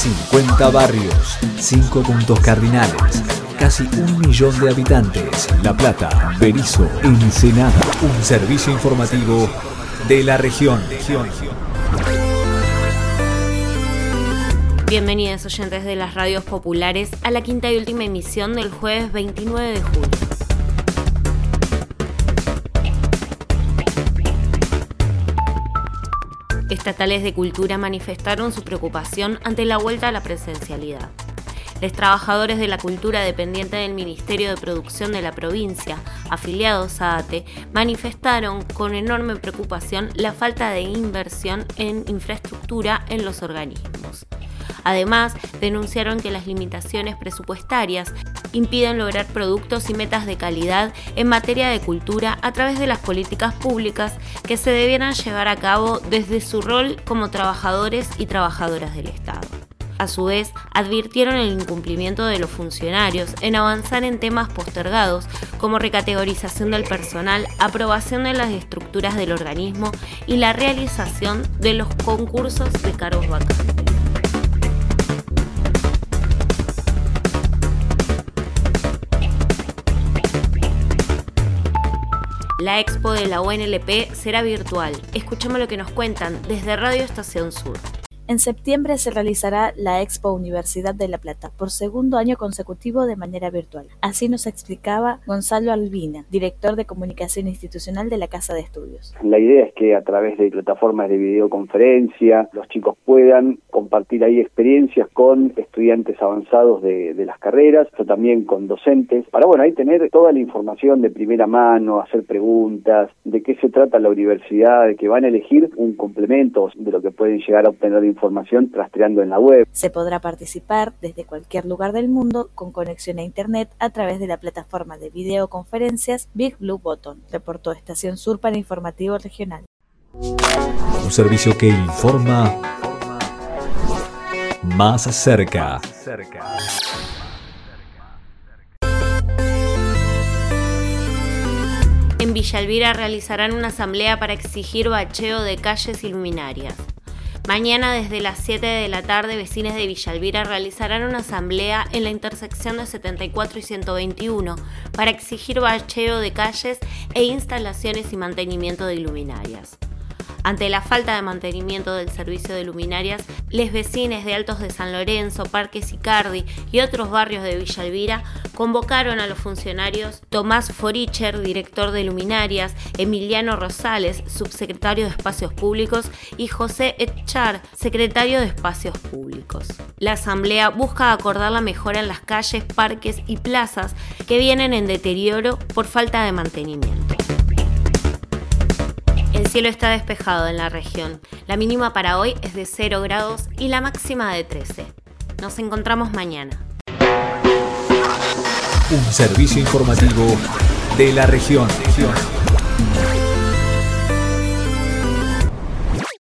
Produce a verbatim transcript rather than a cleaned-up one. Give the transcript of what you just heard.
cincuenta barrios, cinco puntos cardinales, casi un millón de habitantes. La Plata, Berisso, Ensenada. Un servicio informativo de la región. Bienvenidos oyentes de las radios populares a la quinta y última emisión del jueves veintinueve de julio. Estatales de Cultura manifestaron su preocupación ante la vuelta a la presencialidad. Los trabajadores de la cultura dependientes del Ministerio de Producción de la provincia, afiliados a A T E, manifestaron con enorme preocupación la falta de inversión en infraestructura en los organismos. Además, denunciaron que las limitaciones presupuestarias impiden lograr productos y metas de calidad en materia de cultura a través de las políticas públicas que se debieran llevar a cabo desde su rol como trabajadores y trabajadoras del Estado. A su vez, advirtieron el incumplimiento de los funcionarios en avanzar en temas postergados como recategorización del personal, aprobación de las estructuras del organismo y la realización de los concursos de cargos vacantes. La expo de la U N L P será virtual. Escuchemos lo que nos cuentan desde Radio Estación Sur. En septiembre se realizará la Expo Universidad de La Plata, por segundo año consecutivo de manera virtual. Así nos explicaba Gonzalo Albina, director de Comunicación Institucional de la Casa de Estudios. La idea es que a través de plataformas de videoconferencia los chicos puedan compartir ahí experiencias con estudiantes avanzados de, de las carreras, pero también con docentes, para bueno ahí tener toda la información de primera mano, hacer preguntas, de qué se trata la universidad, de que van a elegir un complemento de lo que pueden llegar a obtener de información rastreando en la web. Se podrá participar desde cualquier lugar del mundo con conexión a internet a través de la plataforma de videoconferencias Big Blue Button, reportó Estación Sur para Informativo Regional. Un servicio que informa más cerca. En Villa Elvira realizarán una asamblea para exigir bacheo de calles y luminarias. Mañana desde las siete de la tarde, vecinos de Villa Elvira realizarán una asamblea en la intersección de setenta y cuatro y ciento veintiuno para exigir bacheo de calles e instalaciones y mantenimiento de luminarias. Ante la falta de mantenimiento del servicio de luminarias, los vecinos de Altos de San Lorenzo, Parque Sicardi y otros barrios de Villa Elvira convocaron a los funcionarios Tomás Foricher, director de luminarias, Emiliano Rosales, subsecretario de Espacios Públicos, y José Etchar, secretario de Espacios Públicos. La asamblea busca acordar la mejora en las calles, parques y plazas que vienen en deterioro por falta de mantenimiento. El cielo está despejado en la región. La mínima para hoy es de cero grados y la máxima de trece. Nos encontramos mañana. Un servicio informativo de la región.